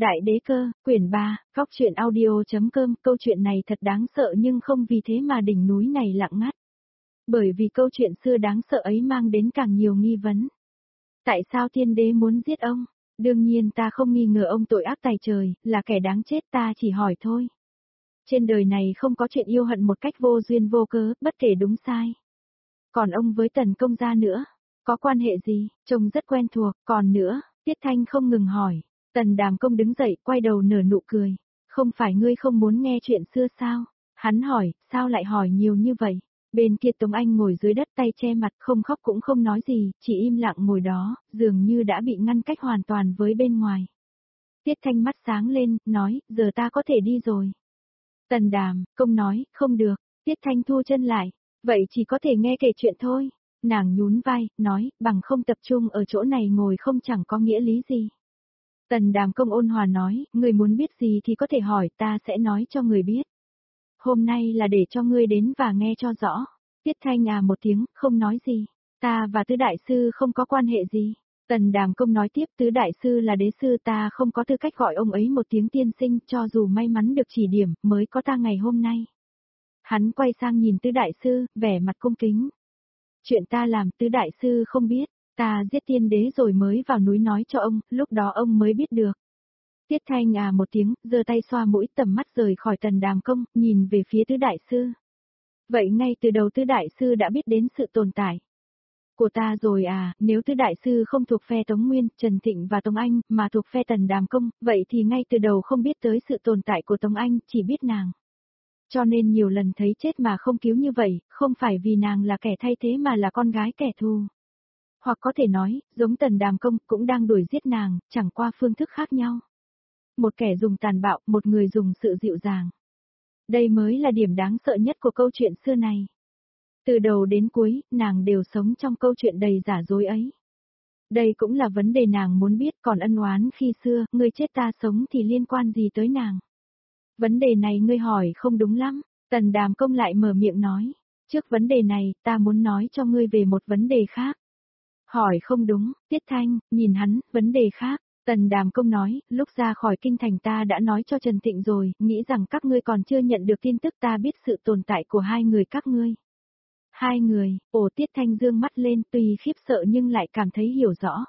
Đại đế cơ, quyển 3, Phóc truyện audio.com, câu chuyện này thật đáng sợ nhưng không vì thế mà đỉnh núi này lặng ngắt. Bởi vì câu chuyện xưa đáng sợ ấy mang đến càng nhiều nghi vấn. Tại sao tiên đế muốn giết ông? Đương nhiên ta không nghi ngờ ông tội ác tày trời, là kẻ đáng chết, ta chỉ hỏi thôi. Trên đời này không có chuyện yêu hận một cách vô duyên vô cớ, bất kể đúng sai. Còn ông với Tần công gia nữa, có quan hệ gì? Trông rất quen thuộc, còn nữa, Tiết Thanh không ngừng hỏi. Tần Đàm Công đứng dậy, quay đầu nở nụ cười. Không phải ngươi không muốn nghe chuyện xưa sao? Hắn hỏi, sao lại hỏi nhiều như vậy? Bên kia Tống Anh ngồi dưới đất tay che mặt, không khóc cũng không nói gì, chỉ im lặng ngồi đó, dường như đã bị ngăn cách hoàn toàn với bên ngoài. Tiết Thanh mắt sáng lên, nói, giờ ta có thể đi rồi. Tần Đàm Công nói, không được. Tiết Thanh thu chân lại, vậy chỉ có thể nghe kể chuyện thôi. Nàng nhún vai, nói, bằng không tập trung ở chỗ này ngồi không chẳng có nghĩa lý gì. Tần Đàm Công ôn hòa nói, người muốn biết gì thì có thể hỏi, ta sẽ nói cho người biết. Hôm nay là để cho ngươi đến và nghe cho rõ. Tiết Thanh một tiếng, không nói gì. Ta và Tứ Đại Sư không có quan hệ gì. Tần Đàm Công nói tiếp, Tứ Đại Sư là đế sư, ta không có tư cách gọi ông ấy một tiếng tiên sinh, cho dù may mắn được chỉ điểm, mới có ta ngày hôm nay. Hắn quay sang nhìn Tứ Đại Sư, vẻ mặt cung kính. Chuyện ta làm Tứ Đại Sư không biết, ta giết tiên đế rồi mới vào núi nói cho ông, lúc đó ông mới biết được. Tiết Thanh một tiếng, giơ tay xoa mũi, tầm mắt rời khỏi Tần Đàm Công, nhìn về phía Tứ Đại Sư. Vậy ngay từ đầu Tứ Đại Sư đã biết đến sự tồn tại của ta rồi nếu Tứ Đại Sư không thuộc phe Tống Nguyên, Trần Thịnh và Tống Anh, mà thuộc phe Tần Đàm Công, vậy thì ngay từ đầu không biết tới sự tồn tại của Tống Anh, chỉ biết nàng. Cho nên nhiều lần thấy chết mà không cứu như vậy, không phải vì nàng là kẻ thay thế mà là con gái kẻ thù. Hoặc có thể nói, giống Tần Đàm Công cũng đang đuổi giết nàng, chẳng qua phương thức khác nhau. Một kẻ dùng tàn bạo, một người dùng sự dịu dàng. Đây mới là điểm đáng sợ nhất của câu chuyện xưa này. Từ đầu đến cuối, nàng đều sống trong câu chuyện đầy giả dối ấy. Đây cũng là vấn đề nàng muốn biết, còn ân oán khi xưa, ngươi chết ta sống thì liên quan gì tới nàng. Vấn đề này ngươi hỏi không đúng lắm. Tần Đàm Công lại mở miệng nói. Trước vấn đề này, ta muốn nói cho ngươi về một vấn đề khác. Hỏi không đúng, Tiết Thanh, nhìn hắn, vấn đề khác. Tần Đàm Công nói, lúc ra khỏi kinh thành ta đã nói cho Trần Thịnh rồi, nghĩ rằng các ngươi còn chưa nhận được tin tức, ta biết sự tồn tại của hai người các ngươi. Hai người, Tiết Thanh dương mắt lên, tuy khiếp sợ nhưng lại cảm thấy hiểu rõ.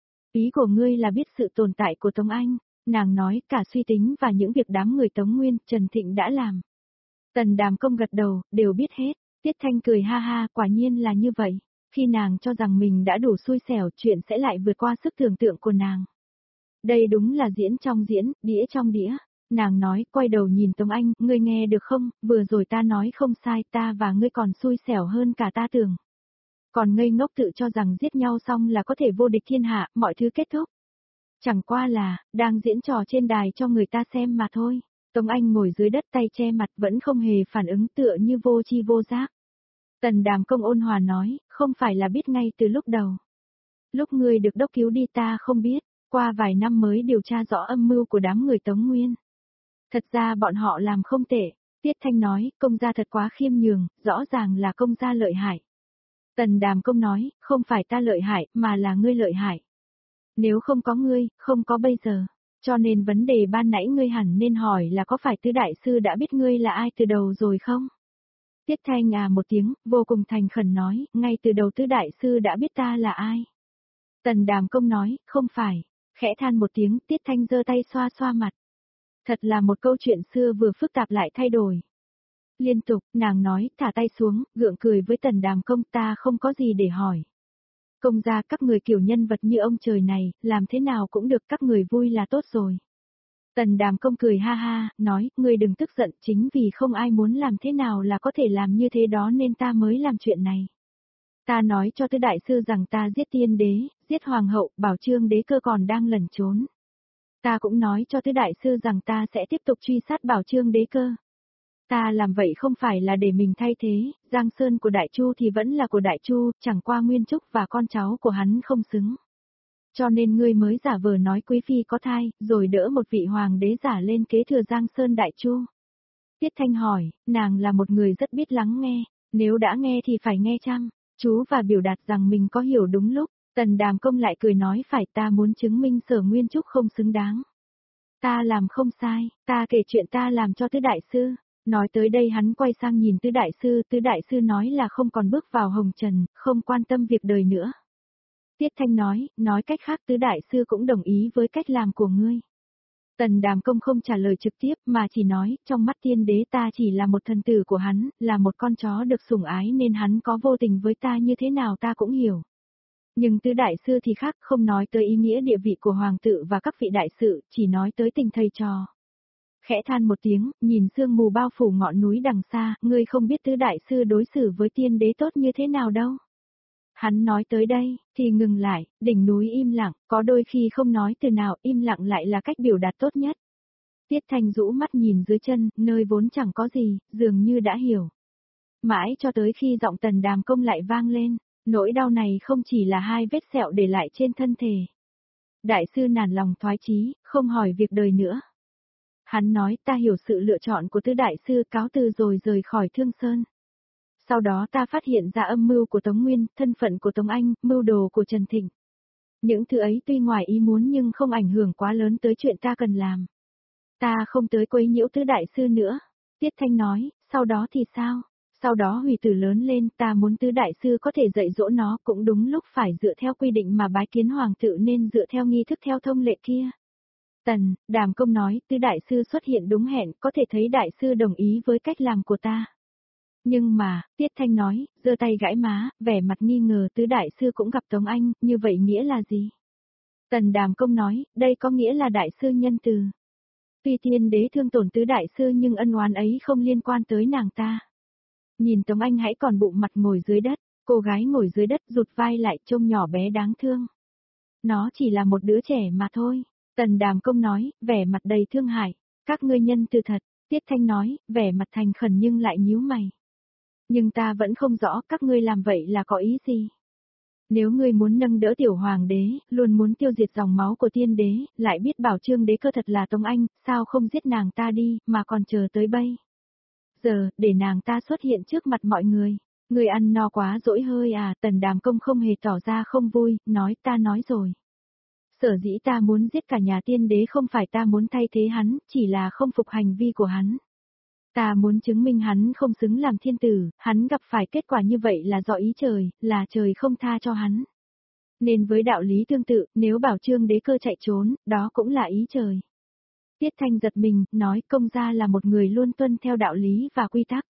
Ý của ngươi là biết sự tồn tại của Tống Anh, nàng nói cả suy tính và những việc đám người Tống Nguyên, Trần Thịnh đã làm. Tần Đàm Công gật đầu, đều biết hết. Tiết Thanh cười ha ha, quả nhiên là như vậy. Khi nàng cho rằng mình đã đủ xui xẻo, chuyện sẽ lại vượt qua sức tưởng tượng của nàng. Đây đúng là diễn trong diễn, đĩa trong đĩa. Nàng nói, quay đầu nhìn Tống Anh, ngươi nghe được không, vừa rồi ta nói không sai, ta và ngươi còn xui xẻo hơn cả ta tưởng. Còn ngây ngốc tự cho rằng giết nhau xong là có thể vô địch thiên hạ, mọi thứ kết thúc. Chẳng qua là, đang diễn trò trên đài cho người ta xem mà thôi. Tống Anh ngồi dưới đất tay che mặt vẫn không hề phản ứng, tựa như vô tri vô giác. Tần Đàm Công ôn hòa nói, không phải là biết ngay từ lúc đầu. Lúc ngươi được đốc cứu đi ta không biết, qua vài năm mới điều tra rõ âm mưu của đám người Tống Nguyên. Thật ra bọn họ làm không tệ. Tiết Thanh nói, công gia thật quá khiêm nhường, rõ ràng là công gia lợi hại. Tần Đàm Công nói, không phải ta lợi hại, mà là ngươi lợi hại. Nếu không có ngươi, không có bây giờ. Cho nên vấn đề ban nãy ngươi hẳn nên hỏi là có phải Tứ Đại Sư đã biết ngươi là ai từ đầu rồi không? Tiết Thanh một tiếng, vô cùng thành khẩn nói, ngay từ đầu Tứ Đại Sư đã biết ta là ai. Tần Đàm Công nói, không phải. Khẽ than một tiếng, Tiết Thanh giơ tay xoa xoa mặt. Thật là một câu chuyện xưa vừa phức tạp lại thay đổi. Liên tục, nàng nói, thả tay xuống, gượng cười với Tần Đàm Công, ta không có gì để hỏi. Công gia các người kiểu nhân vật như ông trời này, làm thế nào cũng được, các người vui là tốt rồi. Tần Đàm Công cười ha ha, nói, ngươi đừng tức giận, chính vì không ai muốn làm thế nào là có thể làm như thế đó nên ta mới làm chuyện này. Ta nói cho Tứ Đại Sư rằng ta giết tiên đế, giết hoàng hậu, Bảo Chương đế cơ còn đang lẩn trốn. Ta cũng nói cho Tứ Đại Sư rằng ta sẽ tiếp tục truy sát Bảo Chương đế cơ. Ta làm vậy không phải là để mình thay thế, Giang Sơn của Đại Chu thì vẫn là của Đại Chu, chẳng qua Nguyên Trúc và con cháu của hắn không xứng. Cho nên ngươi mới giả vờ nói Quý Phi có thai, rồi đỡ một vị hoàng đế giả lên kế thừa Giang Sơn Đại Chu. Tiết Thanh hỏi, nàng là một người rất biết lắng nghe, nếu đã nghe thì phải nghe chăng? Chú và biểu đạt rằng mình có hiểu đúng lúc. Tần Đàm Công lại cười nói, phải, ta muốn chứng minh Sở Nguyên Trúc không xứng đáng. Ta làm không sai, ta kể chuyện ta làm cho tứ đại sư. Nói tới đây hắn quay sang nhìn tứ đại sư nói là không còn bước vào hồng trần, không quan tâm việc đời nữa. Tiết Thanh nói cách khác tứ đại sư cũng đồng ý với cách làm của ngươi. Tần Đàm Công không trả lời trực tiếp mà chỉ nói, trong mắt tiên đế ta chỉ là một thần tử của hắn, là một con chó được sủng ái nên hắn có vô tình với ta như thế nào ta cũng hiểu. Nhưng tứ đại sư thì khác, không nói tới ý nghĩa địa vị của hoàng tử và các vị đại sự, chỉ nói tới tình thầy trò. Khẽ than một tiếng, nhìn sương mù bao phủ ngọn núi đằng xa, ngươi không biết tứ đại sư đối xử với tiên đế tốt như thế nào đâu. Hắn nói tới đây, thì ngừng lại, đỉnh núi im lặng, có đôi khi không nói từ nào, im lặng lại là cách biểu đạt tốt nhất. Tiết Thanh rũ mắt nhìn dưới chân, nơi vốn chẳng có gì, dường như đã hiểu. Mãi cho tới khi giọng Tần Đàm Công lại vang lên, nỗi đau này không chỉ là hai vết sẹo để lại trên thân thể. Đại sư nản lòng thoái chí, không hỏi việc đời nữa. Hắn nói ta hiểu sự lựa chọn của tứ đại sư, cáo từ rồi rời khỏi Thương Sơn. Sau đó ta phát hiện ra âm mưu của Tống Nguyên, thân phận của Tống Anh, mưu đồ của Trần Thịnh. Những thứ ấy tuy ngoài ý muốn nhưng không ảnh hưởng quá lớn tới chuyện ta cần làm. Ta không tới quấy nhiễu tứ đại sư nữa. Tiết Thanh nói, sau đó thì sao? Sau đó Hủy Tử lớn lên, ta muốn tứ đại sư có thể dạy dỗ nó, cũng đúng lúc phải dựa theo quy định mà bái kiến hoàng tự nên dựa theo nghi thức theo thông lệ kia. Đàm Công nói, tứ đại sư xuất hiện đúng hẹn, có thể thấy đại sư đồng ý với cách làm của ta. Nhưng mà, Tiết Thanh nói, giơ tay gãi má, vẻ mặt nghi ngờ tứ đại sư cũng gặp Tống Anh, như vậy nghĩa là gì? Đàm Công nói, đây có nghĩa là đại sư nhân từ. Tuy tiên đế thương tổn tứ đại sư nhưng ân oán ấy không liên quan tới nàng ta. Nhìn Tống Anh hãy còn bụng mặt ngồi dưới đất, cô gái ngồi dưới đất rụt vai lại trông nhỏ bé đáng thương. Nó chỉ là một đứa trẻ mà thôi. Đàm Công nói, vẻ mặt đầy thương hại, các ngươi nhân từ thật. Tiết Thanh nói, vẻ mặt thành khẩn nhưng lại nhíu mày. Nhưng ta vẫn không rõ các ngươi làm vậy là có ý gì. Nếu ngươi muốn nâng đỡ tiểu hoàng đế, luôn muốn tiêu diệt dòng máu của tiên đế, lại biết bảo Trương đế cơ thật là Tống Anh, sao không giết nàng ta đi, mà còn chờ tới bây giờ, để nàng ta xuất hiện trước mặt mọi người. Ngươi ăn no quá dỗi hơi à, Đàm Công không hề tỏ ra không vui, nói ta nói rồi. Sở dĩ ta muốn giết cả nhà tiên đế không phải ta muốn thay thế hắn, chỉ là không phục hành vi của hắn. Ta muốn chứng minh hắn không xứng làm thiên tử, hắn gặp phải kết quả như vậy là do ý trời, là trời không tha cho hắn. Nên với đạo lý tương tự, nếu bảo Trương đế cơ chạy trốn, đó cũng là ý trời. Tiết Thanh giật mình, nói công gia là một người luôn tuân theo đạo lý và quy tắc.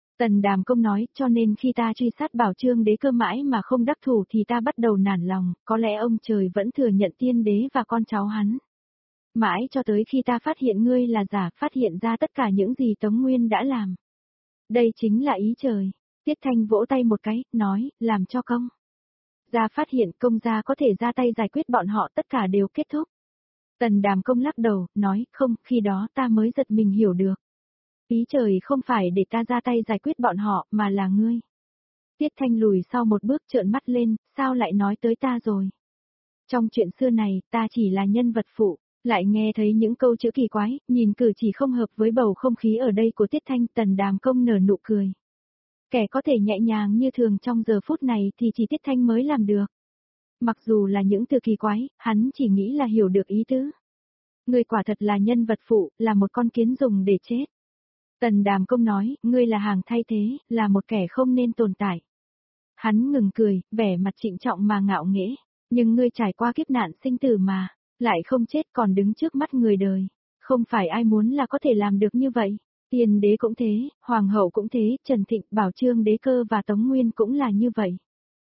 Đàm Công nói, cho nên khi ta truy sát bảo Trương đế cơ mãi mà không đắc thủ thì ta bắt đầu nản lòng, có lẽ ông trời vẫn thừa nhận tiên đế và con cháu hắn. Mãi cho tới khi ta phát hiện ngươi là giả, phát hiện ra tất cả những gì Tống Nguyên đã làm. Đây chính là ý trời. Tiết Thanh vỗ tay một cái, nói, làm cho công gia phát hiện công gia có thể ra tay giải quyết bọn họ, tất cả đều kết thúc. Đàm Công lắc đầu, nói, không, khi đó ta mới giật mình hiểu được. Ý trời không phải để ta ra tay giải quyết bọn họ, mà là ngươi. Tiết Thanh lùi sau một bước trợn mắt lên, sao lại nói tới ta rồi? Trong chuyện xưa này, ta chỉ là nhân vật phụ, lại nghe thấy những câu chữ kỳ quái, nhìn cử chỉ không hợp với bầu không khí ở đây của Tiết Thanh. Đàm Công nở nụ cười. Kẻ có thể nhẹ nhàng như thường trong giờ phút này thì chỉ Tiết Thanh mới làm được. Mặc dù là những từ kỳ quái, hắn chỉ nghĩ là hiểu được ý tứ. Ngươi quả thật là nhân vật phụ, là một con kiến dùng để chết. Đàm Công nói, ngươi là hàng thay thế, là một kẻ không nên tồn tại. Hắn ngừng cười, vẻ mặt trịnh trọng mà ngạo nghễ. Nhưng ngươi trải qua kiếp nạn sinh tử mà, lại không chết còn đứng trước mắt người đời. Không phải ai muốn là có thể làm được như vậy. Tiên đế cũng thế, hoàng hậu cũng thế, Trần Thịnh, Bảo Trương đế cơ và Tống Nguyên cũng là như vậy.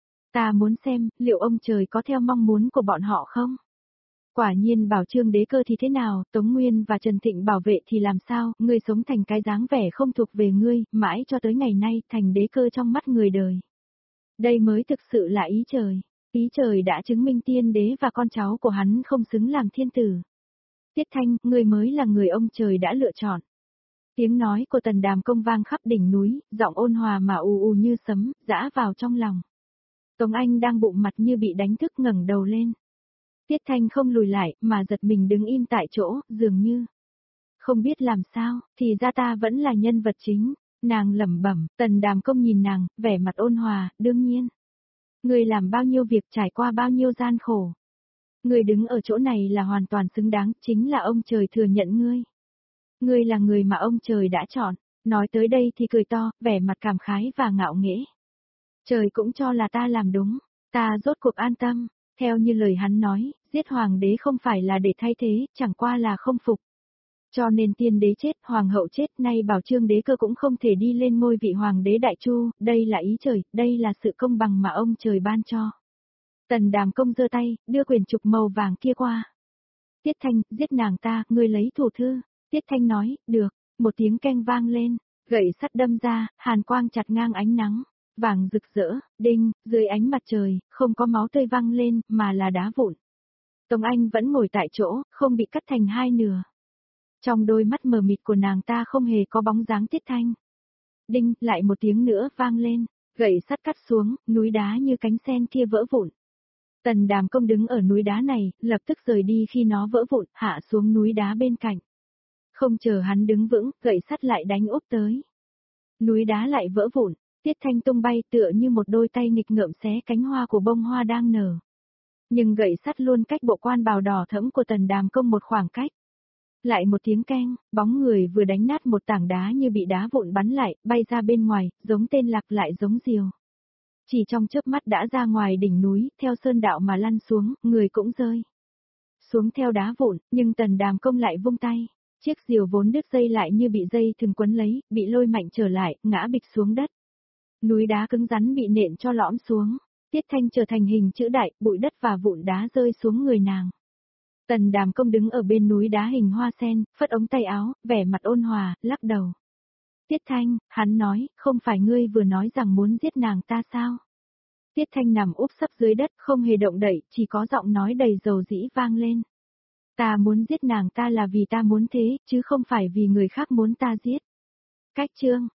Ta muốn xem, liệu ông trời có theo mong muốn của bọn họ không? Quả nhiên Bảo Trương đế cơ thì thế nào, Tống Nguyên và Trần Thịnh bảo vệ thì làm sao, ngươi sống thành cái dáng vẻ không thuộc về ngươi, mãi cho tới ngày nay thành đế cơ trong mắt người đời. Đây mới thực sự là ý trời. Ý trời đã chứng minh tiên đế và con cháu của hắn không xứng làm thiên tử. Tiết Thanh, ngươi mới là người ông trời đã lựa chọn. Tiếng nói của Đàm Công vang khắp đỉnh núi, giọng ôn hòa mà u u như sấm, giã vào trong lòng. Tống Anh đang bụng mặt như bị đánh thức ngẩng đầu lên. Tiết Thanh không lùi lại, mà giật mình đứng im tại chỗ, dường như không biết làm sao, thì ra ta vẫn là nhân vật chính. Nàng lẩm bẩm, Đàm Công nhìn nàng, vẻ mặt ôn hòa, đương nhiên. Ngươi làm bao nhiêu việc, trải qua bao nhiêu gian khổ. Ngươi đứng ở chỗ này là hoàn toàn xứng đáng, chính là ông trời thừa nhận ngươi. Ngươi là người mà ông trời đã chọn. Nói tới đây thì cười to, vẻ mặt cảm khái và ngạo nghễ. Trời cũng cho là ta làm đúng, ta rốt cuộc an tâm. Theo như lời hắn nói, giết hoàng đế không phải là để thay thế, chẳng qua là không phục. Cho nên tiên đế chết, hoàng hậu chết, nay bảo Trương đế cơ cũng không thể đi lên ngôi vị hoàng đế đại chu, đây là ý trời, đây là sự công bằng mà ông trời ban cho. Tần Đàm Công giơ tay, đưa quyển trục màu vàng kia qua. Tiết Thanh, giết nàng ta, ngươi lấy thủ thư. Tiết Thanh nói, được, một tiếng keng vang lên, gậy sắt đâm ra, hàn quang chặt ngang ánh nắng, vàng rực rỡ, đinh, dưới ánh mặt trời, không có máu tươi văng lên, mà là đá vụn. Tống Anh vẫn ngồi tại chỗ, không bị cắt thành hai nửa. Trong đôi mắt mờ mịt của nàng ta không hề có bóng dáng Tiết Thanh. Đinh, lại một tiếng nữa vang lên, gậy sắt cắt xuống, núi đá như cánh sen kia vỡ vụn. Tần Đàm Công đứng ở núi đá này, lập tức rời đi khi nó vỡ vụn, hạ xuống núi đá bên cạnh. Không chờ hắn đứng vững, gậy sắt lại đánh úp tới. Núi đá lại vỡ vụn, Tiết Thanh tung bay tựa như một đôi tay nghịch ngợm xé cánh hoa của bông hoa đang nở. Nhưng gậy sắt luôn cách bộ quan bào đỏ thẫm của Tần Đàm Công một khoảng cách. Lại một tiếng keng, bóng người vừa đánh nát một tảng đá như bị đá vụn bắn lại, bay ra bên ngoài, giống tên lạc lại giống diều. Chỉ trong chớp mắt đã ra ngoài đỉnh núi, theo sơn đạo mà lăn xuống, người cũng rơi xuống theo đá vụn, nhưng Tần Đàm Công lại vung tay. Chiếc diều vốn đứt dây lại như bị dây thừng quấn lấy, bị lôi mạnh trở lại, ngã bịch xuống đất. Núi đá cứng rắn bị nện cho lõm xuống. Tiết Thanh trở thành hình chữ đại, bụi đất và vụn đá rơi xuống người nàng. Tần Đàm Công đứng ở bên núi đá hình hoa sen, phất ống tay áo, vẻ mặt ôn hòa, lắc đầu. Tiết Thanh, hắn nói, không phải ngươi vừa nói rằng muốn giết nàng ta sao? Tiết Thanh nằm úp sấp dưới đất, không hề động đậy, chỉ có giọng nói đầy dầu dĩ vang lên. Ta muốn giết nàng ta là vì ta muốn thế, chứ không phải vì người khác muốn ta giết. Cách chương